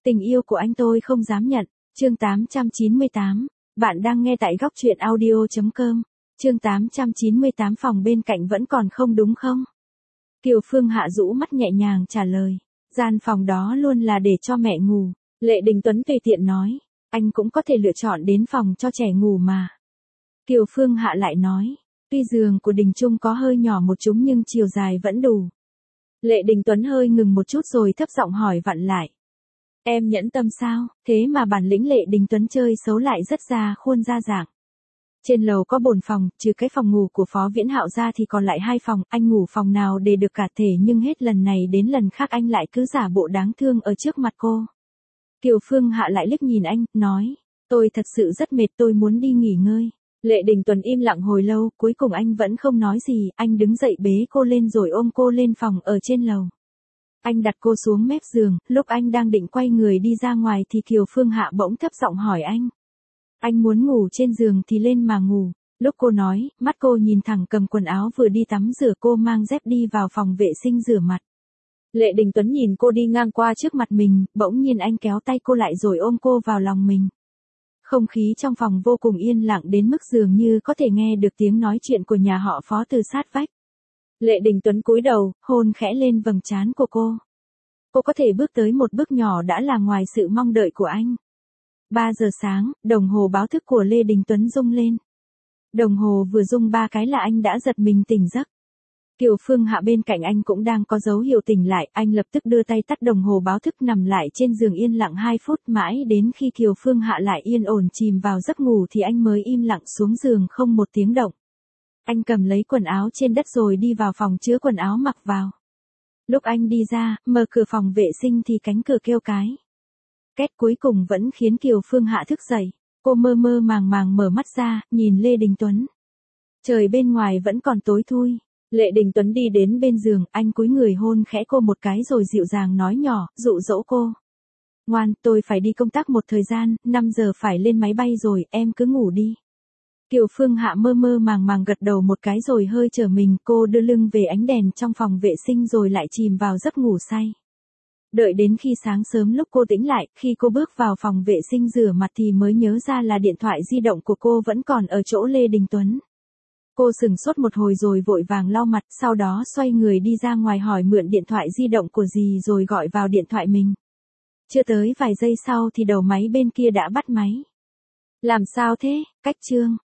Tình yêu của anh tôi không dám nhận. Chương 898. Bạn đang nghe tại góc truyện audio.com. Chương 898 phòng bên cạnh vẫn còn không đúng không? Kiều Phương Hạ rũ mắt nhẹ nhàng trả lời. Gian phòng đó luôn là để cho mẹ ngủ. Lệ Đình Tuấn tùy tiện nói. Anh cũng có thể lựa chọn đến phòng cho trẻ ngủ mà. Kiều Phương Hạ lại nói. Tuy giường của Đình Trung có hơi nhỏ một chút nhưng chiều dài vẫn đủ. Lệ Đình Tuấn hơi ngừng một chút rồi thấp giọng hỏi vặn lại. Em nhẫn tâm sao, thế mà bản lĩnh Lệ Đình Tuấn chơi xấu lại rất ra khuôn ra dạng. Trên lầu có bồn phòng, trừ cái phòng ngủ của Phó Viễn Hạo ra thì còn lại 2 phòng, anh ngủ phòng nào để được cả thể nhưng hết lần này đến lần khác anh lại cứ giả bộ đáng thương ở trước mặt cô. Kiều Phương Hạ lại liếc nhìn anh, nói, tôi thật sự rất mệt, tôi muốn đi nghỉ ngơi. Lệ Đình Tuấn im lặng hồi lâu, cuối cùng anh vẫn không nói gì, anh đứng dậy bế cô lên rồi ôm cô lên phòng ở trên lầu. Anh đặt cô xuống mép giường, lúc anh đang định quay người đi ra ngoài thì Kiều Phương Hạ bỗng thấp giọng hỏi anh. Anh muốn ngủ trên giường thì lên mà ngủ. Lúc cô nói, mắt cô nhìn thẳng cầm quần áo vừa đi tắm rửa, cô mang dép đi vào phòng vệ sinh rửa mặt. Lệ Đình Tuấn nhìn cô đi ngang qua trước mặt mình, bỗng nhiên anh kéo tay cô lại rồi ôm cô vào lòng mình. Không khí trong phòng vô cùng yên lặng đến mức dường như có thể nghe được tiếng nói chuyện của nhà họ Phó từ sát vách. Lệ Đình Tuấn cúi đầu, hôn khẽ lên vầng trán của cô. Cô có thể bước tới một bước nhỏ đã là ngoài sự mong đợi của anh. 3 giờ sáng, đồng hồ báo thức của Lê Đình Tuấn rung lên. Đồng hồ vừa rung 3 cái là anh đã giật mình tỉnh giấc. Kiều Phương Hạ bên cạnh anh cũng đang có dấu hiệu tỉnh lại, anh lập tức đưa tay tắt đồng hồ báo thức nằm lại trên giường yên lặng 2 phút mãi đến khi Kiều Phương Hạ lại yên ổn chìm vào giấc ngủ thì anh mới im lặng xuống giường không một tiếng động. Anh cầm lấy quần áo trên đất rồi đi vào phòng chứa quần áo mặc vào. Lúc anh đi ra, mở cửa phòng vệ sinh thì cánh cửa kêu cái. Két cuối cùng vẫn khiến Kiều Phương Hạ thức dậy. Cô mơ mơ màng màng mở mắt ra, nhìn Lê Đình Tuấn. Trời bên ngoài vẫn còn tối thui. Lệ Đình Tuấn đi đến bên giường, anh cúi người hôn khẽ cô một cái rồi dịu dàng nói nhỏ, dụ dỗ cô. Ngoan, tôi phải đi công tác một thời gian, 5 giờ phải lên máy bay rồi, em cứ ngủ đi. Kiều Phương Hạ mơ mơ màng màng gật đầu một cái rồi hơi trở mình, cô đưa lưng về ánh đèn trong phòng vệ sinh rồi lại chìm vào giấc ngủ say. Đợi đến khi sáng sớm lúc cô tỉnh lại, khi cô bước vào phòng vệ sinh rửa mặt thì mới nhớ ra là điện thoại di động của cô vẫn còn ở chỗ Lê Đình Tuấn. Cô sửng sốt một hồi rồi vội vàng lau mặt, sau đó xoay người đi ra ngoài hỏi mượn điện thoại di động của dì rồi gọi vào điện thoại mình. Chưa tới vài giây sau thì đầu máy bên kia đã bắt máy. Làm sao thế, Cách Trương?